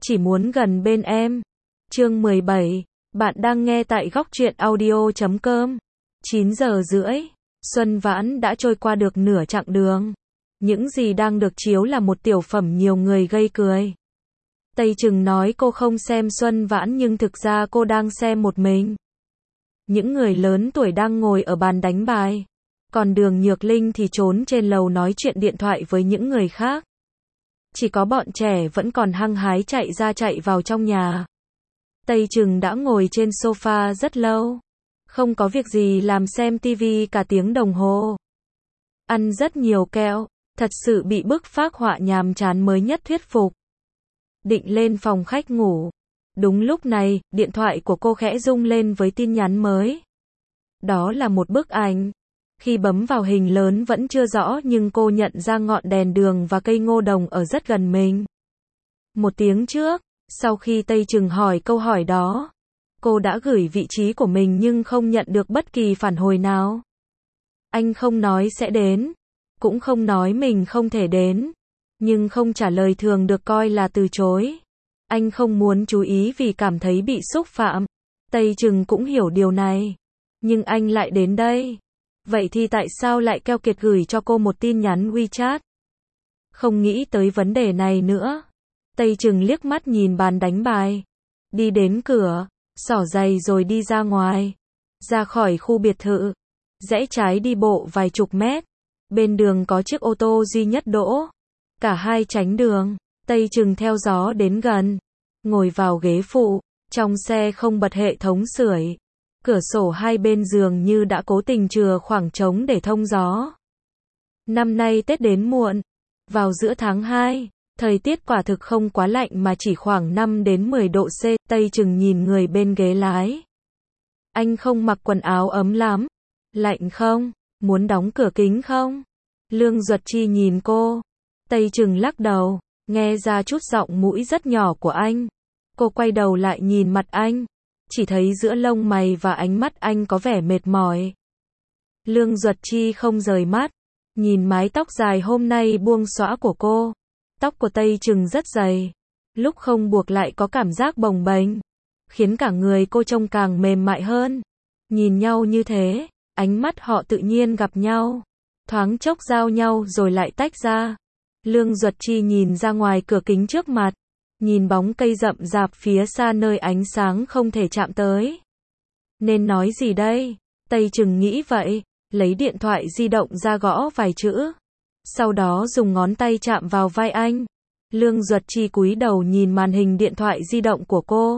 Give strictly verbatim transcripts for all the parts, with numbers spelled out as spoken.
chỉ muốn gần bên em. Chương mười bảy, bạn đang nghe tại góc truyện audio chấm com. chín giờ rưỡi, Xuân Vãn đã trôi qua được nửa chặng đường. Những gì đang được chiếu là một tiểu phẩm nhiều người gây cười. Tây Trừng nói cô không xem Xuân Vãn nhưng thực ra cô đang xem một mình. Những người lớn tuổi đang ngồi ở bàn đánh bài. Còn Đường Nhược Linh thì trốn trên lầu nói chuyện điện thoại với những người khác. Chỉ có bọn trẻ vẫn còn hăng hái chạy ra chạy vào trong nhà. Tây Trừng đã ngồi trên sofa rất lâu. Không có việc gì làm xem tivi cả tiếng đồng hồ. Ăn rất nhiều kẹo, thật sự bị bức phác họa nhàm chán mới nhất thuyết phục. Định lên phòng khách ngủ. Đúng lúc này, điện thoại của cô khẽ rung lên với tin nhắn mới. Đó là một bức ảnh. Khi bấm vào hình lớn vẫn chưa rõ nhưng cô nhận ra ngọn đèn đường và cây ngô đồng ở rất gần mình. Một tiếng trước, sau khi Tây Trừng hỏi câu hỏi đó, cô đã gửi vị trí của mình nhưng không nhận được bất kỳ phản hồi nào. Anh không nói sẽ đến, cũng không nói mình không thể đến, nhưng không trả lời thường được coi là từ chối. Anh không muốn chú ý vì cảm thấy bị xúc phạm. Tây Trừng cũng hiểu điều này. Nhưng anh lại đến đây. Vậy thì tại sao lại keo kiệt gửi cho cô một tin nhắn WeChat? Không nghĩ tới vấn đề này nữa. Tây Trừng liếc mắt nhìn bàn đánh bài. Đi đến cửa, xỏ giày rồi đi ra ngoài. Ra khỏi khu biệt thự. Rẽ trái đi bộ vài chục mét. Bên đường có chiếc ô tô duy nhất đỗ. Cả hai tránh đường. Tây Trừng theo gió đến gần. Ngồi vào ghế phụ. Trong xe không bật hệ thống sưởi. Cửa sổ hai bên giường như đã cố tình chừa khoảng trống để thông gió. Năm nay Tết đến muộn. Vào giữa tháng hai, thời tiết quả thực không quá lạnh mà chỉ khoảng năm đến mười độ C. Tây Trừng nhìn người bên ghế lái. Anh không mặc quần áo ấm lắm. Lạnh không? Muốn đóng cửa kính không? Lương Duật Chi nhìn cô. Tây Trừng lắc đầu, nghe ra chút giọng mũi rất nhỏ của anh. Cô quay đầu lại nhìn mặt anh. Chỉ thấy giữa lông mày và ánh mắt anh có vẻ mệt mỏi. Lương Duật Chi không rời mắt. Nhìn mái tóc dài hôm nay buông xõa của cô. Tóc của Tây Trừng rất dày. Lúc không buộc lại có cảm giác bồng bềnh. Khiến cả người cô trông càng mềm mại hơn. Nhìn nhau như thế, ánh mắt họ tự nhiên gặp nhau. Thoáng chốc giao nhau rồi lại tách ra. Lương Duật Chi nhìn ra ngoài cửa kính trước mặt. Nhìn bóng cây rậm rạp phía xa nơi ánh sáng không thể chạm tới. Nên nói gì đây? Tây Trừng nghĩ vậy, lấy điện thoại di động ra gõ vài chữ. Sau đó dùng ngón tay chạm vào vai anh. Lương Duật Chi cúi đầu nhìn màn hình điện thoại di động của cô.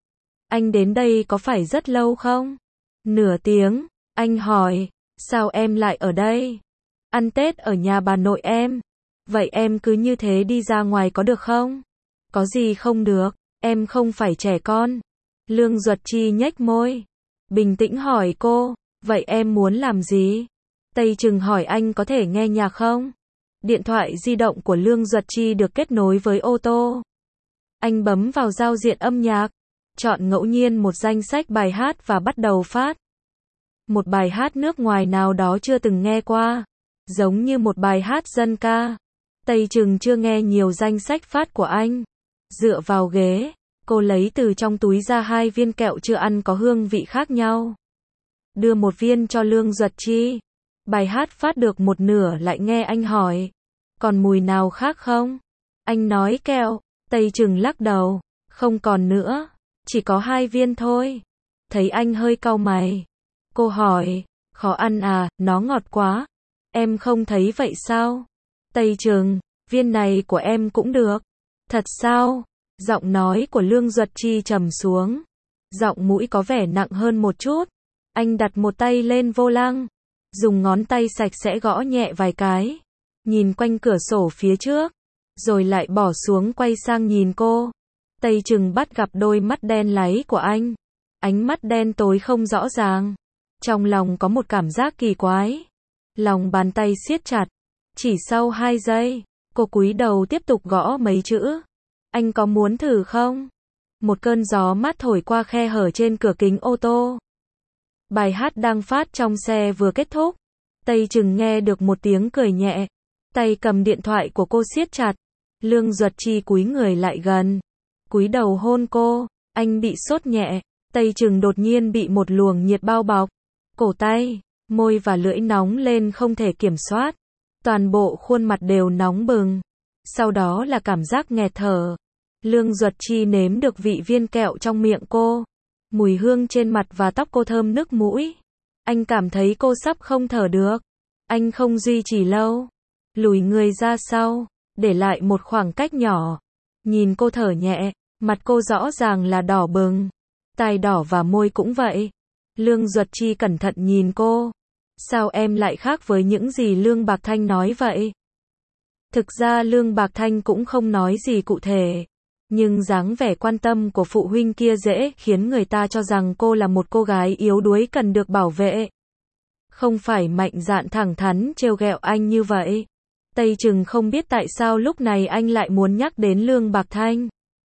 Anh đến đây có phải rất lâu không? Nửa tiếng, anh hỏi, sao em lại ở đây? Ăn Tết ở nhà bà nội em. Vậy em cứ như thế đi ra ngoài có được không? Có gì không được, em không phải trẻ con. Lương Duật Chi nhếch môi. Bình tĩnh hỏi cô, vậy em muốn làm gì? Tây Trừng hỏi anh có thể nghe nhạc không? Điện thoại di động của Lương Duật Chi được kết nối với ô tô. Anh bấm vào giao diện âm nhạc. Chọn ngẫu nhiên một danh sách bài hát và bắt đầu phát. Một bài hát nước ngoài nào đó chưa từng nghe qua. Giống như một bài hát dân ca. Tây Trừng chưa nghe nhiều danh sách phát của anh. Dựa vào ghế, cô lấy từ trong túi ra hai viên kẹo chưa ăn có hương vị khác nhau. Đưa một viên cho Lương Duật Chi. Bài hát phát được một nửa lại nghe anh hỏi. Còn mùi nào khác không? Anh nói kẹo. Tây Trừng lắc đầu. Không còn nữa. Chỉ có hai viên thôi. Thấy anh hơi cau mày. Cô hỏi. Khó ăn à, nó ngọt quá. Em không thấy vậy sao? Tây Trừng. Viên này của em cũng được. Thật sao? Giọng nói của Lương Duật Chi trầm xuống. Giọng mũi có vẻ nặng hơn một chút. Anh đặt một tay lên vô lăng. Dùng ngón tay sạch sẽ gõ nhẹ vài cái. Nhìn quanh cửa sổ phía trước. Rồi lại bỏ xuống quay sang nhìn cô. Tây Trừng bắt gặp đôi mắt đen láy của anh. Ánh mắt đen tối không rõ ràng. Trong lòng có một cảm giác kỳ quái. Lòng bàn tay siết chặt. Chỉ sau hai giây, cô cúi đầu tiếp tục gõ mấy chữ. Anh có muốn thử không? Một cơn gió mát thổi qua khe hở trên cửa kính ô tô. Bài hát đang phát trong xe vừa kết thúc. Tây Trừng nghe được một tiếng cười nhẹ. Tay cầm điện thoại của cô siết chặt. Lương Duật Chi cúi người lại gần. cúi đầu hôn cô. Anh bị sốt nhẹ. Tây Trừng đột nhiên bị một luồng nhiệt bao bọc. Cổ tay, môi và lưỡi nóng lên không thể kiểm soát. Toàn bộ khuôn mặt đều nóng bừng. Sau đó là cảm giác nghẹt thở. Lương Duật Chi nếm được vị viên kẹo trong miệng cô. Mùi hương trên mặt và tóc cô thơm nức mũi. Anh cảm thấy cô sắp không thở được. Anh không duy trì lâu. Lùi người ra sau, để lại một khoảng cách nhỏ. Nhìn cô thở nhẹ, mặt cô rõ ràng là đỏ bừng. Tai đỏ và môi cũng vậy. Lương Duật Chi cẩn thận nhìn cô. Sao em lại khác với những gì Lương Bạc Thanh nói vậy? Thực ra Lương Bạc Thanh cũng không nói gì cụ thể. Nhưng dáng vẻ quan tâm của phụ huynh kia dễ khiến người ta cho rằng cô là một cô gái yếu đuối cần được bảo vệ. Không phải mạnh dạn thẳng thắn trêu ghẹo anh như vậy. Tây Trừng không biết tại sao lúc này anh lại muốn nhắc đến Lương Bạc Thanh.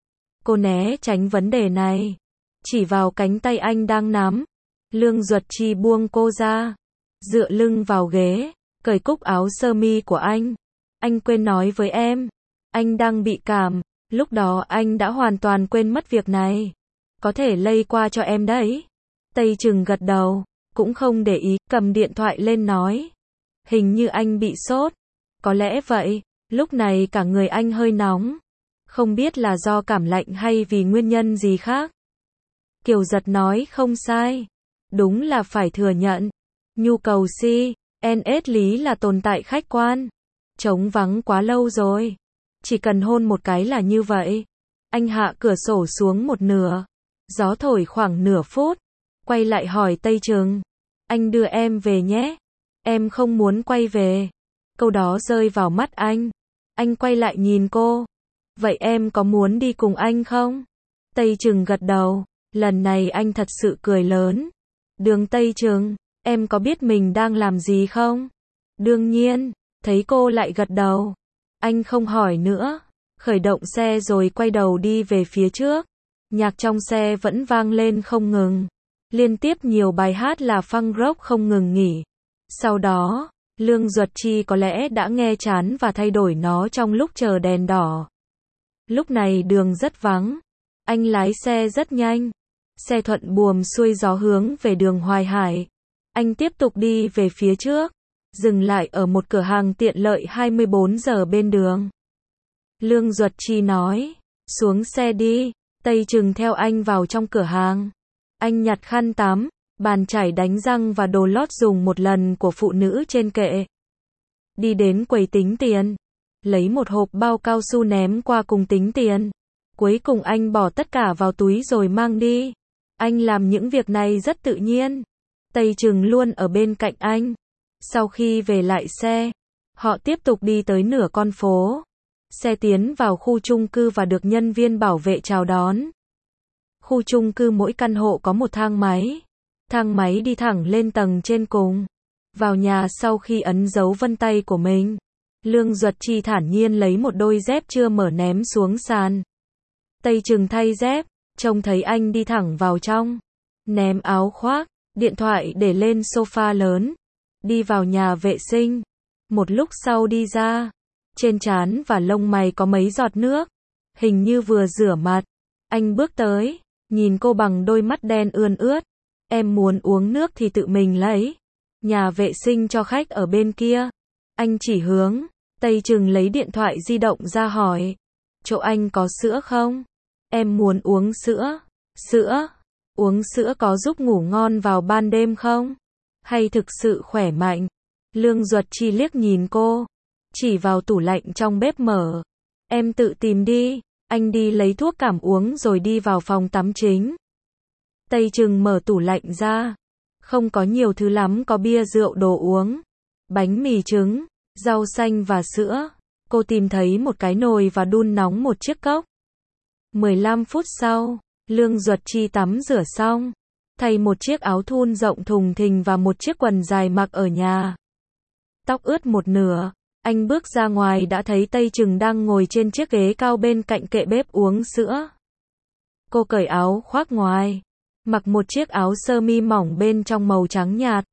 Cô né tránh vấn đề này. Chỉ vào cánh tay anh đang nắm. Lương Duật Chi buông cô ra. Dựa lưng vào ghế. Cởi cúc áo sơ mi của anh. Anh quên nói với em. Anh đang bị cảm. Lúc đó anh đã hoàn toàn quên mất việc này. Có thể lây qua cho em đấy. Tây Trừng gật đầu. Cũng không để ý. Cầm điện thoại lên nói. Hình như anh bị sốt. Có lẽ vậy. Lúc này cả người anh hơi nóng. Không biết là do cảm lạnh hay vì nguyên nhân gì khác. Kiều Giật nói không sai. Đúng là phải thừa nhận. Nhu cầu si, en ét lý là tồn tại khách quan. Trống vắng quá lâu rồi. Chỉ cần hôn một cái là như vậy. Anh hạ cửa sổ xuống một nửa. Gió thổi khoảng nửa phút. Quay lại hỏi Tây Trừng. Anh đưa em về nhé. Em không muốn quay về. Câu đó rơi vào mắt anh. Anh quay lại nhìn cô. Vậy em có muốn đi cùng anh không? Tây Trừng gật đầu. Lần này anh thật sự cười lớn. Đường Tây Trừng, em có biết mình đang làm gì không? Đương nhiên. Thấy cô lại gật đầu. Anh không hỏi nữa. Khởi động xe rồi quay đầu đi về phía trước. Nhạc trong xe vẫn vang lên không ngừng. Liên tiếp nhiều bài hát là funk rock không ngừng nghỉ. Sau đó, Lương Duật Chi có lẽ đã nghe chán và thay đổi nó trong lúc chờ đèn đỏ. Lúc này đường rất vắng. Anh lái xe rất nhanh. Xe thuận buồm xuôi gió hướng về đường Hoài Hải. Anh tiếp tục đi về phía trước. Dừng lại ở một cửa hàng tiện lợi hai mươi bốn giờ bên đường. Lương Duật Chi nói. Xuống xe đi. Tây Trừng theo anh vào trong cửa hàng. Anh nhặt khăn tắm, bàn chải đánh răng và đồ lót dùng một lần của phụ nữ trên kệ. Đi đến quầy tính tiền. Lấy một hộp bao cao su ném qua cùng tính tiền. Cuối cùng anh bỏ tất cả vào túi rồi mang đi. Anh làm những việc này rất tự nhiên. Tây Trừng luôn ở bên cạnh anh. Sau khi về lại xe, họ tiếp tục đi tới nửa con phố. Xe tiến vào khu chung cư và được nhân viên bảo vệ chào đón. Khu chung cư mỗi căn hộ có một thang máy. Thang máy đi thẳng lên tầng trên cùng. Vào nhà sau khi ấn dấu vân tay của mình, Lương Duật Chi thản nhiên lấy một đôi dép chưa mở ném xuống sàn. Tây Trừng thay dép, trông thấy anh đi thẳng vào trong. Ném áo khoác, điện thoại để lên sofa lớn. Đi vào nhà vệ sinh. Một lúc sau đi ra. Trên trán và lông mày có mấy giọt nước. Hình như vừa rửa mặt. Anh bước tới, nhìn cô bằng đôi mắt đen ươn ướt. Em muốn uống nước thì tự mình lấy. Nhà vệ sinh cho khách ở bên kia. Anh chỉ hướng. Tây Trừng lấy điện thoại di động ra hỏi. Chỗ anh có sữa không? Em muốn uống sữa. Sữa? Uống sữa có giúp ngủ ngon vào ban đêm không? Hay thực sự khỏe mạnh? Lương Duật Chi liếc nhìn cô. Chỉ vào tủ lạnh trong bếp mở. Em tự tìm đi. Anh đi lấy thuốc cảm uống rồi đi vào phòng tắm chính. Tây Trừng mở tủ lạnh ra. Không có nhiều thứ lắm, có bia rượu đồ uống. Bánh mì trứng, rau xanh và sữa. Cô tìm thấy một cái nồi và đun nóng một chiếc cốc. mười lăm phút sau, Lương Duật Chi tắm rửa xong. Thay một chiếc áo thun rộng thùng thình và một chiếc quần dài mặc ở nhà. Tóc ướt một nửa. Anh bước ra ngoài đã thấy Tây Trừng đang ngồi trên chiếc ghế cao bên cạnh kệ bếp uống sữa. Cô cởi áo khoác ngoài. Mặc một chiếc áo sơ mi mỏng bên trong màu trắng nhạt.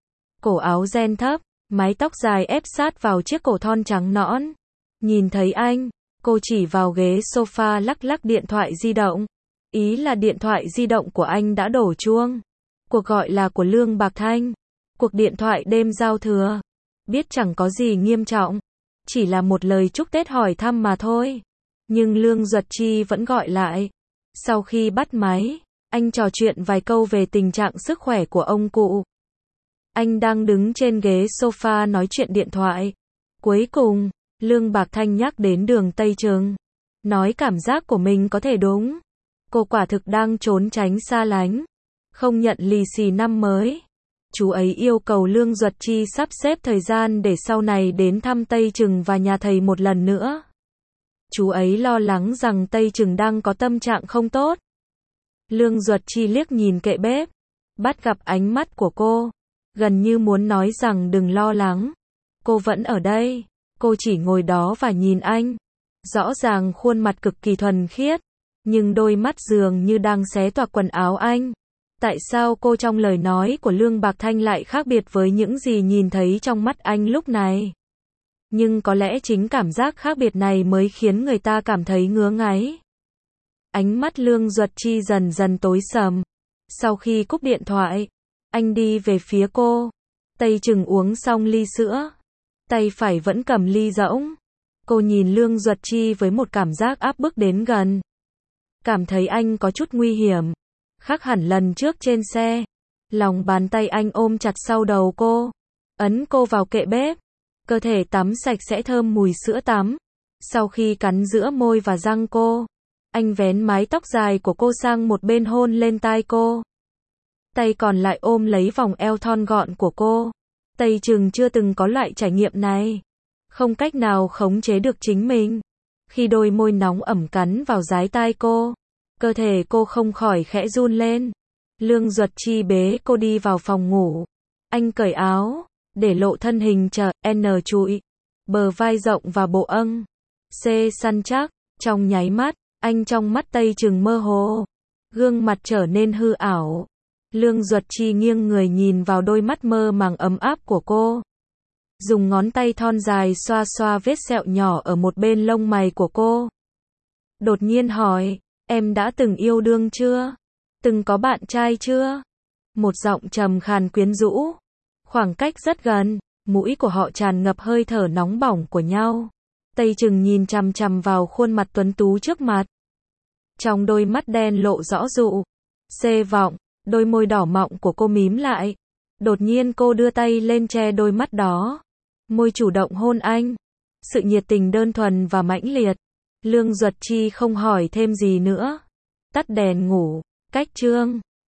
Cổ áo ren thấp, mái tóc dài ép sát vào chiếc cổ thon trắng nõn. Nhìn thấy anh, Cô chỉ vào ghế sofa lắc lắc điện thoại di động. Ý là điện thoại di động của anh đã đổ chuông. Cuộc gọi là của Lương Bạc Thanh. Cuộc điện thoại đêm giao thừa. Biết chẳng có gì nghiêm trọng. Chỉ là một lời chúc Tết hỏi thăm mà thôi. Nhưng Lương Duật Chi vẫn gọi lại. Sau khi bắt máy, anh trò chuyện vài câu về tình trạng sức khỏe của ông cụ. Anh đang đứng trên ghế sofa nói chuyện điện thoại. Cuối cùng, Lương Bạc Thanh nhắc đến Đường Tây Trừng. Nói cảm giác của mình có thể đúng. Cô quả thực đang trốn tránh xa lánh. Không nhận lì xì năm mới. Chú ấy yêu cầu Lương Duật Chi sắp xếp thời gian để sau này đến thăm Tây Trừng và nhà thầy một lần nữa. Chú ấy lo lắng rằng Tây Trừng đang có tâm trạng không tốt. Lương Duật Chi liếc nhìn kệ bếp. Bắt gặp ánh mắt của cô. Gần như muốn nói rằng đừng lo lắng. Cô vẫn ở đây. Cô chỉ ngồi đó và nhìn anh. Rõ ràng khuôn mặt cực kỳ thuần khiết. Nhưng đôi mắt dường như đang xé toạc quần áo anh. Tại sao cô trong lời nói của Lương Bạc Thanh lại khác biệt với những gì nhìn thấy trong mắt anh lúc này? Nhưng có lẽ chính cảm giác khác biệt này mới khiến người ta cảm thấy ngứa ngáy. Ánh mắt Lương Duật Chi dần dần tối sầm. Sau khi cúp điện thoại, anh đi về phía cô. Tây Trừng uống xong ly sữa. Tay phải vẫn cầm ly rỗng. Cô nhìn Lương Duật Chi với một cảm giác áp bức đến gần. Cảm thấy anh có chút nguy hiểm. Khác hẳn lần trước trên xe. Lòng bàn tay anh ôm chặt sau đầu cô. Ấn cô vào kệ bếp. Cơ thể tắm sạch sẽ thơm mùi sữa tắm. Sau khi cắn giữa môi và răng cô, anh vén mái tóc dài của cô sang một bên hôn lên tai cô. Tay còn lại ôm lấy vòng eo thon gọn của cô. Tây Trừng chưa từng có loại trải nghiệm này. Không cách nào khống chế được chính mình. Khi đôi môi nóng ẩm cắn vào dái tai cô, cơ thể cô không khỏi khẽ run lên. Lương Duật Chi bế cô đi vào phòng ngủ. Anh cởi áo, để lộ thân hình chờ, N trụi, bờ vai rộng và bộ âng. C săn chắc, trong nháy mắt, anh trong mắt Tây Trừng mơ hồ. Gương mặt trở nên hư ảo. Lương Duật Chi nghiêng người nhìn vào đôi mắt mơ màng ấm áp của cô. Dùng ngón tay thon dài xoa xoa vết sẹo nhỏ ở một bên lông mày của cô. Đột nhiên hỏi, em đã từng yêu đương chưa? Từng có bạn trai chưa? Một giọng trầm khàn quyến rũ. Khoảng cách rất gần, mũi của họ tràn ngập hơi thở nóng bỏng của nhau. Tây Trừng nhìn chằm chằm vào khuôn mặt tuấn tú trước mặt. Trong đôi mắt đen lộ rõ dụ. Xê vọng, đôi môi đỏ mọng của cô mím lại. Đột nhiên cô đưa tay lên che đôi mắt đó. Môi chủ động hôn anh. Sự nhiệt tình đơn thuần và mãnh liệt. Lương Duật Chi không hỏi thêm gì nữa. Tắt đèn ngủ. Cách chương